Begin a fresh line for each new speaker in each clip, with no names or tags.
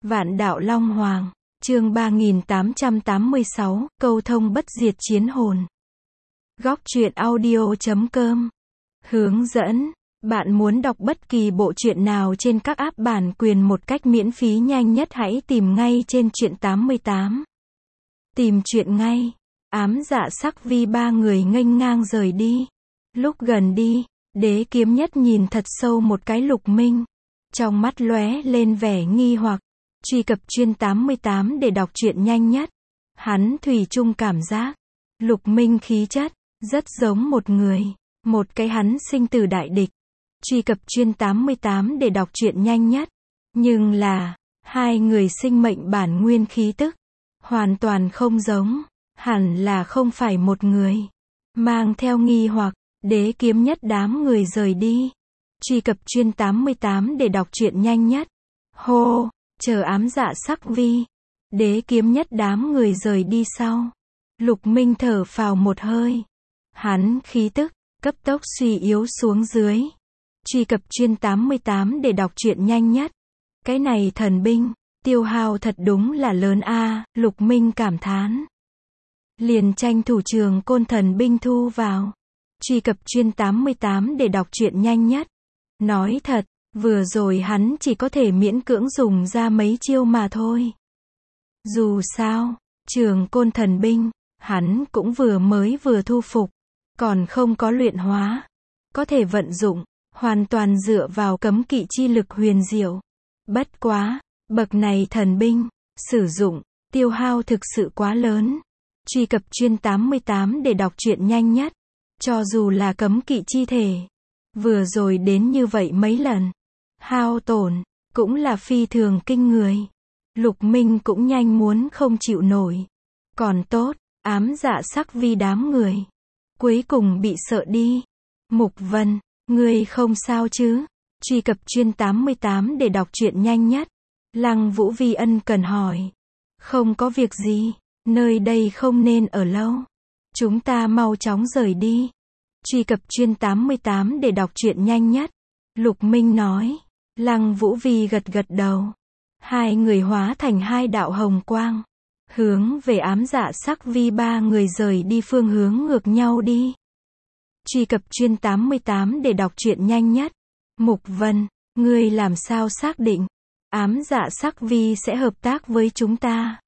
Vạn đạo Long Hoàng, chương 3886, câu thông bất diệt chiến hồn. Góc truyện audio.com. Hướng dẫn, bạn muốn đọc bất kỳ bộ truyện nào trên các app bản quyền một cách miễn phí nhanh nhất hãy tìm ngay trên truyện 88. Tìm truyện ngay. Ám Dạ Sắc Vi ba người nghênh ngang rời đi. Lúc gần đi, Đế Kiếm Nhất nhìn thật sâu một cái Lục Minh. Trong mắt lóe lên vẻ nghi hoặc. Truy cập truyện 88 để đọc truyện nhanh nhất. Hắn thủy chung cảm giác Lục Minh khí chất rất giống một người, một cái hắn sinh tử đại địch. Truy cập truyện 88 để đọc truyện nhanh nhất. Nhưng là, hai người sinh mệnh bản nguyên khí tức hoàn toàn không giống, hẳn là không phải một người. Mang theo nghi hoặc, Đế Kiếm Nhất đám người rời đi. Truy cập truyện 88 để đọc truyện nhanh nhất. Hô, chờ Ám Dạ Sắc Vi, Đế Kiếm Nhất đám người rời đi sau. Lục Minh thở phào một hơi. Hắn khí tức cấp tốc suy yếu xuống dưới. Truy cập truyện 88 để đọc truyện nhanh nhất. Cái này thần binh, tiêu hao thật đúng là lớn a, Lục Minh cảm thán. Liền tranh thủ trường côn thần binh thu vào. Truy cập truyện 88 để đọc truyện nhanh nhất. Nói thật, vừa rồi hắn chỉ có thể miễn cưỡng dùng ra mấy chiêu mà thôi. Dù sao, trường côn thần binh, hắn cũng vừa thu phục, còn không có luyện hóa. Có thể vận dụng, hoàn toàn dựa vào cấm kỵ chi lực huyền diệu. Bất quá, bậc này thần binh, sử dụng, tiêu hao thực sự quá lớn. Truy cập truyện 88 để đọc truyện nhanh nhất. Cho dù là cấm kỵ chi thể, vừa rồi đến như vậy mấy lần, hao tổn, cũng là phi thường kinh người. Lục Minh cũng nhanh muốn không chịu nổi. Còn tốt, Ám Dạ Sắc Vi đám người cuối cùng bị sợ đi. Mục Vân, ngươi không sao chứ? Truy cập truyện 88 để đọc truyện nhanh nhất. Lăng Vũ Vi ân cần hỏi. Không có việc gì, nơi đây không nên ở lâu. Chúng ta mau chóng rời đi. Truy cập truyện 88 để đọc truyện nhanh nhất. Lục Minh nói. Lăng Vũ Vi gật gật đầu. Hai người hóa thành hai đạo hồng quang, hướng về Ám Dạ Sắc Vi ba người rời đi phương hướng ngược nhau đi. Truy cập truyện 88 để đọc truyện nhanh nhất. Mục Vân, ngươi làm sao xác định Ám Dạ Sắc Vi sẽ hợp tác với chúng ta?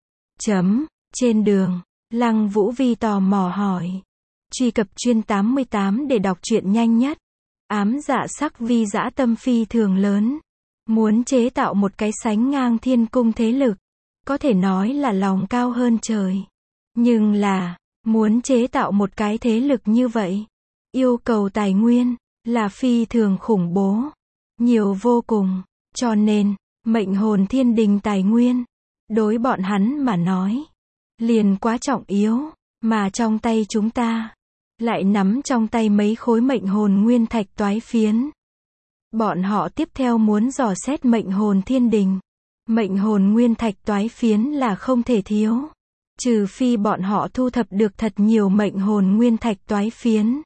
Trên đường, Lăng Vũ Vi tò mò hỏi. Truy cập truyện 88 để đọc truyện nhanh nhất. Ám Dạ Sắc Vi dã tâm phi thường lớn, muốn chế tạo một cái sánh ngang thiên cung thế lực, có thể nói là lòng cao hơn trời. Nhưng là, muốn chế tạo một cái thế lực như vậy, yêu cầu tài nguyên là phi thường khủng bố, nhiều vô cùng, cho nên, mệnh hồn thiên đình tài nguyên, đối bọn hắn mà nói, liền quá trọng yếu, mà trong tay chúng ta, lại nắm trong tay mấy khối mệnh hồn nguyên thạch toái phiến. Bọn họ tiếp theo muốn dò xét mệnh hồn thiên đình. Mệnh hồn nguyên thạch toái phiến là không thể thiếu. Trừ phi bọn họ thu thập được thật nhiều mệnh hồn nguyên thạch toái phiến.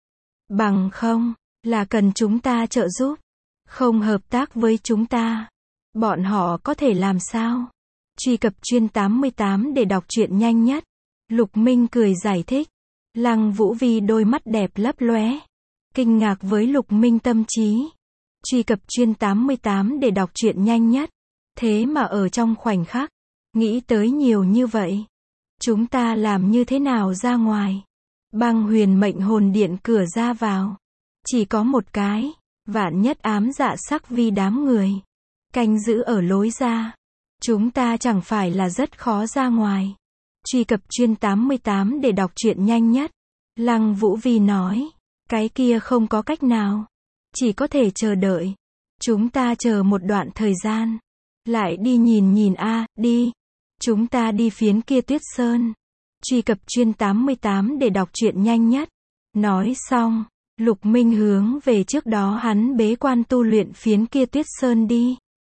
Bằng không, là cần chúng ta trợ giúp. Không hợp tác với chúng ta, bọn họ có thể làm sao? Truy cập truyện 88 để đọc truyện nhanh nhất. Lục Minh cười giải thích. Lăng Vũ Vi đôi mắt đẹp lấp lóe, kinh ngạc với Lục Minh tâm trí. Truy cập truyện 88 để đọc truyện nhanh nhất. Thế mà ở trong khoảnh khắc, nghĩ tới nhiều như vậy. Chúng ta làm như thế nào ra ngoài? Băng Huyền mệnh hồn điện cửa ra vào, chỉ có một cái, vạn nhất Ám Dạ Sắc Vi đám người canh giữ ở lối ra, chúng ta chẳng phải là rất khó ra ngoài. Truy cập truyện 88 để đọc truyện nhanh nhất. Lăng Vũ Vi nói, cái kia không có cách nào, chỉ có thể chờ đợi. Chúng ta chờ một đoạn thời gian, lại đi nhìn đi. Chúng ta đi phiến kia Tuyết Sơn. Truy cập truyện 88 để đọc truyện nhanh nhất. Nói xong, Lục Minh hướng về trước đó hắn bế quan tu luyện phiến kia Tuyết Sơn đi.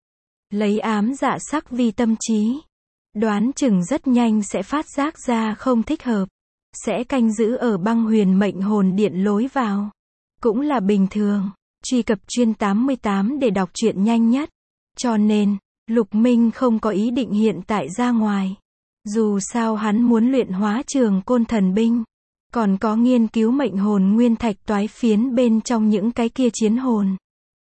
Lấy Ám Dạ Sắc Vi tâm trí, đoán chừng rất nhanh sẽ phát giác ra không thích hợp, sẽ canh giữ ở Băng Huyền mệnh hồn điện lối vào. Cũng là bình thường. Truy cập truyện 88 để đọc truyện nhanh nhất. Cho nên, Lục Minh không có ý định hiện tại ra ngoài. Dù sao hắn muốn luyện hóa Trường Côn Thần Binh. Còn có nghiên cứu mệnh hồn nguyên thạch toái phiến bên trong những cái kia chiến hồn.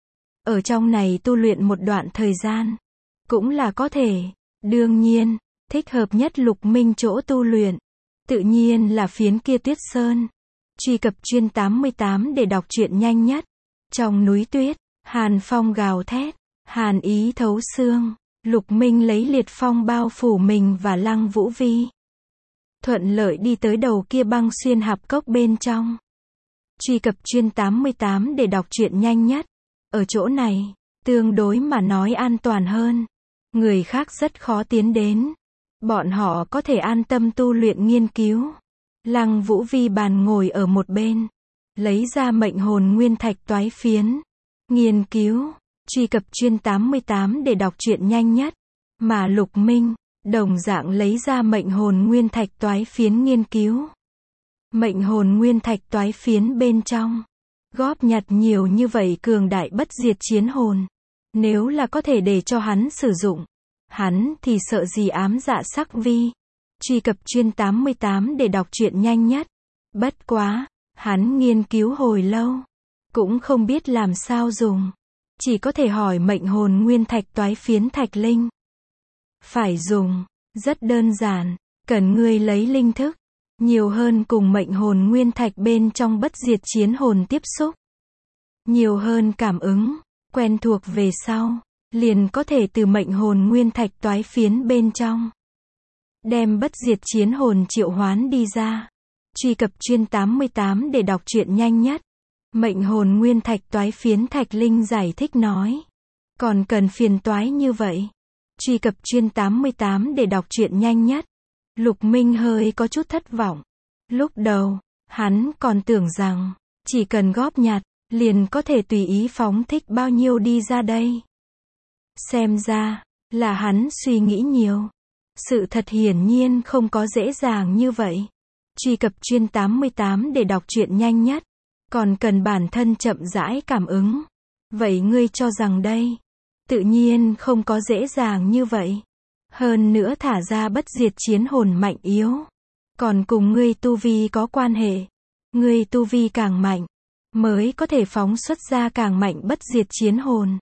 Ở trong này tu luyện một đoạn thời gian. Cũng là có thể. Đương nhiên, thích hợp nhất Lục Minh chỗ tu luyện. Tự nhiên là phiến kia Tuyết Sơn. Truy cập chuyên 88 để đọc truyện nhanh nhất. Trong núi tuyết, hàn phong gào thét, hàn ý thấu xương. Lục Minh lấy liệt phong bao phủ mình và Lăng Vũ Vi. Thuận lợi đi tới đầu kia băng xuyên hạp cốc bên trong. Truy cập chuyên 88 để đọc truyện nhanh nhất. Ở chỗ này, tương đối mà nói an toàn hơn. Người khác rất khó tiến đến. Bọn họ có thể an tâm tu luyện nghiên cứu. Lăng Vũ Vi bàn ngồi ở một bên. Lấy ra mệnh hồn nguyên thạch toái phiến. Nghiên cứu. Truy cập chuyên 88 để đọc truyện nhanh nhất. Mà Lục Minh, đồng dạng lấy ra mệnh hồn nguyên thạch toái phiến nghiên cứu. Mệnh hồn nguyên thạch toái phiến bên trong. Góp nhặt nhiều như vậy cường đại bất diệt chiến hồn. Nếu là có thể để cho hắn sử dụng. Hắn thì sợ gì ám dạ sắc vi. Truy cập chuyên 88 để đọc truyện nhanh nhất. Bất quá, hắn nghiên cứu hồi lâu. Cũng không biết làm sao dùng. Chỉ có thể hỏi mệnh hồn nguyên thạch toái phiến thạch linh. Phải dùng, rất đơn giản, cần ngươi lấy linh thức. Nhiều hơn cùng mệnh hồn nguyên thạch bên trong bất diệt chiến hồn tiếp xúc. Nhiều hơn cảm ứng, quen thuộc về sau. Liền có thể từ mệnh hồn nguyên thạch toái phiến bên trong. Đem bất diệt chiến hồn triệu hoán đi ra. Truy cập chuyên 88 để đọc truyện nhanh nhất. Mệnh hồn nguyên thạch toái phiến thạch linh giải thích nói. Còn cần phiền toái như vậy. Truy cập chuyên 88 để đọc truyện nhanh nhất. Lục Minh hơi có chút thất vọng. Lúc đầu, hắn còn tưởng rằng, chỉ cần góp nhặt, liền có thể tùy ý phóng thích bao nhiêu đi ra đây. Xem ra, là hắn suy nghĩ nhiều. Sự thật hiển nhiên không có dễ dàng như vậy. Truy cập chuyên 88 để đọc truyện nhanh nhất. Còn cần bản thân chậm rãi cảm ứng. Vậy ngươi cho rằng đây, tự nhiên không có dễ dàng như vậy. Hơn nữa thả ra bất diệt chiến hồn mạnh yếu. Còn cùng ngươi tu vi có quan hệ. Ngươi tu vi càng mạnh, mới có thể phóng xuất ra càng mạnh bất diệt chiến hồn.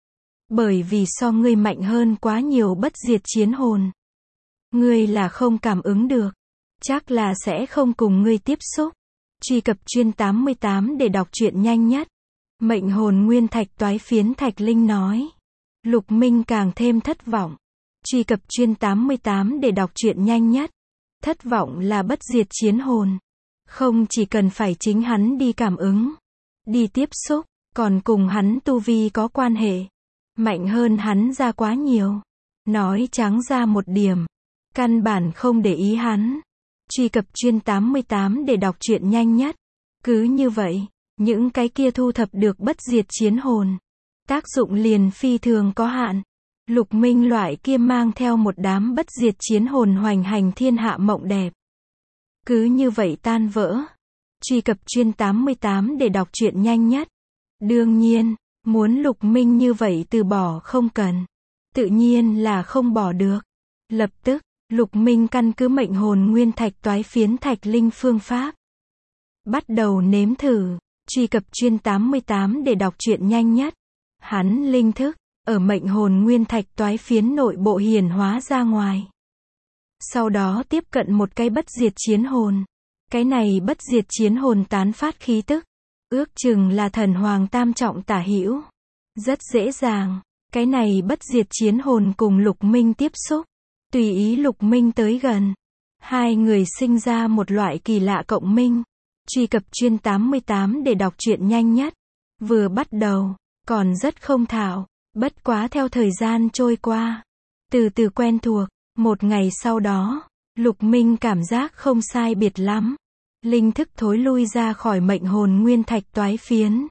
Bởi vì so ngươi mạnh hơn quá nhiều bất diệt chiến hồn. Ngươi là không cảm ứng được. Chắc là sẽ không cùng ngươi tiếp xúc. Truy cập chuyên 88 để đọc truyện nhanh nhất. Mệnh hồn nguyên thạch toái phiến thạch linh nói. Lục Minh càng thêm thất vọng. Truy cập chuyên 88 để đọc truyện nhanh nhất. Thất vọng là bất diệt chiến hồn. Không chỉ cần phải chính hắn đi cảm ứng, đi tiếp xúc, còn cùng hắn tu vi có quan hệ. Mạnh hơn hắn ra quá nhiều. Nói trắng ra một điểm. Căn bản không để ý hắn. Truy cập chuyên 88 để đọc truyện nhanh nhất. Cứ như vậy, những cái kia thu thập được bất diệt chiến hồn. Tác dụng liền phi thường có hạn. Lục Minh loại kia mang theo một đám bất diệt chiến hồn hoành hành thiên hạ mộng đẹp. Cứ như vậy tan vỡ. Truy cập chuyên 88 để đọc truyện nhanh nhất. Đương nhiên, muốn Lục Minh như vậy từ bỏ không cần. Tự nhiên là không bỏ được. Lập tức, Lục Minh căn cứ mệnh hồn nguyên thạch toái phiến thạch linh phương pháp. Bắt đầu nếm thử. Truy cập chuyên 88 để đọc truyện nhanh nhất. Hắn linh thức, ở mệnh hồn nguyên thạch toái phiến nội bộ hiển hóa ra ngoài. Sau đó tiếp cận một cái bất diệt chiến hồn. Cái này bất diệt chiến hồn tán phát khí tức. Ước chừng là thần hoàng tam trọng tả hữu. Rất dễ dàng. Cái này bất diệt chiến hồn cùng Lục Minh tiếp xúc. Tùy ý Lục Minh tới gần. Hai người sinh ra một loại kỳ lạ cộng minh. Truy cập chuyên 88 để đọc truyện nhanh nhất. Vừa bắt đầu, còn rất không thạo. Bất quá theo thời gian trôi qua. Từ từ quen thuộc. Một ngày sau đó, Lục Minh cảm giác không sai biệt lắm. Linh thức thối lui ra khỏi mệnh hồn nguyên thạch toái phiến.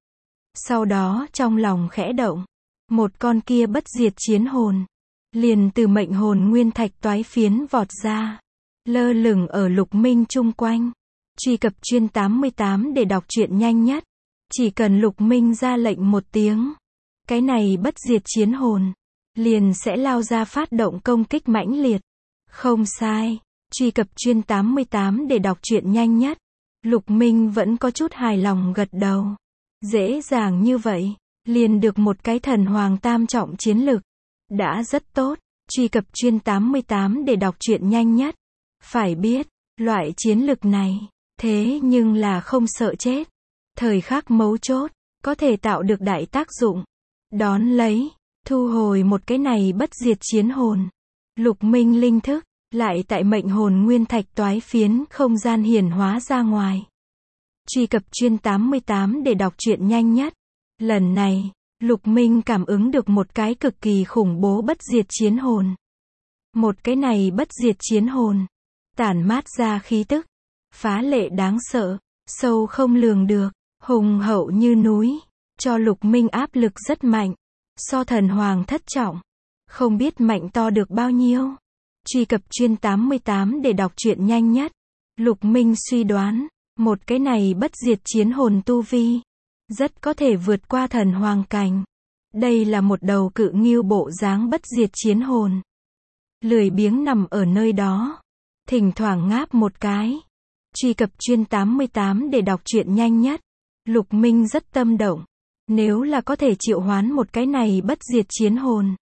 Sau đó trong lòng khẽ động. Một con kia bất diệt chiến hồn. Liền từ mệnh hồn nguyên thạch toái phiến vọt ra. Lơ lửng ở Lục Minh chung quanh. Truy cập chuyên 88 để đọc truyện nhanh nhất. Chỉ cần Lục Minh ra lệnh một tiếng. Cái này bất diệt chiến hồn. liền sẽ lao ra phát động công kích mãnh liệt. Không sai. Truy cập chuyên 88 để đọc truyện nhanh nhất. Lục Minh vẫn có chút hài lòng gật đầu. Dễ dàng như vậy, liền được một cái thần hoàng tam trọng chiến lực. Đã rất tốt. Truy cập chuyên 88 để đọc truyện nhanh nhất. Phải biết, loại chiến lực này, thế nhưng là không sợ chết. Thời khắc mấu chốt, có thể tạo được đại tác dụng. Đón lấy, thu hồi một cái này bất diệt chiến hồn. Lục Minh linh thức, lại tại mệnh hồn nguyên thạch toái phiến không gian hiển hóa ra ngoài. Truy cập chuyên 88 để đọc truyện nhanh nhất. Lần này, Lục Minh cảm ứng được một cái cực kỳ khủng bố bất diệt chiến hồn. Một cái này bất diệt chiến hồn, tản mát ra khí tức, phá lệ đáng sợ, sâu không lường được, hùng hậu như núi, cho Lục Minh áp lực rất mạnh. So thần hoàng thất trọng, không biết mạnh to được bao nhiêu. Truy cập chuyên 88 để đọc truyện nhanh nhất. Lục Minh suy đoán, một cái này bất diệt chiến hồn tu vi, rất có thể vượt qua thần hoàng cảnh. Đây là một đầu cự ngưu bộ dáng bất diệt chiến hồn. Lười biếng nằm ở nơi đó, thỉnh thoảng ngáp một cái. Truy cập chuyên 88 để đọc truyện nhanh nhất. Lục Minh rất tâm động. Nếu là có thể triệu hoán một cái này bất diệt chiến hồn,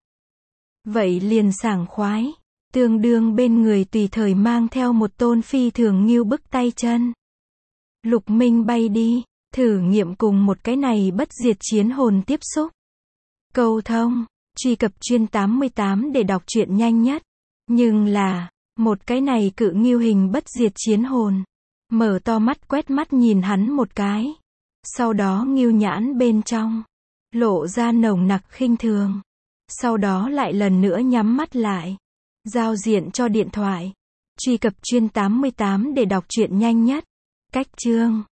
vậy liền sảng khoái. Tương đương bên người tùy thời mang theo một tôn phi thường ngưu bức tay chân. Lục Minh bay đi, thử nghiệm cùng một cái này bất diệt chiến hồn tiếp xúc. Câu thông. Truy cập chuyên 88 để đọc truyện nhanh nhất. Nhưng là, một cái này cự ngưu hình bất diệt chiến hồn, mở to mắt quét mắt nhìn hắn một cái. Sau đó ngưu nhãn bên trong, lộ ra nồng nặc khinh thường. Sau đó lại lần nữa nhắm mắt lại. Giao diện cho điện thoại. Truy cập chuyên 88 để đọc truyện nhanh nhất. Cách chương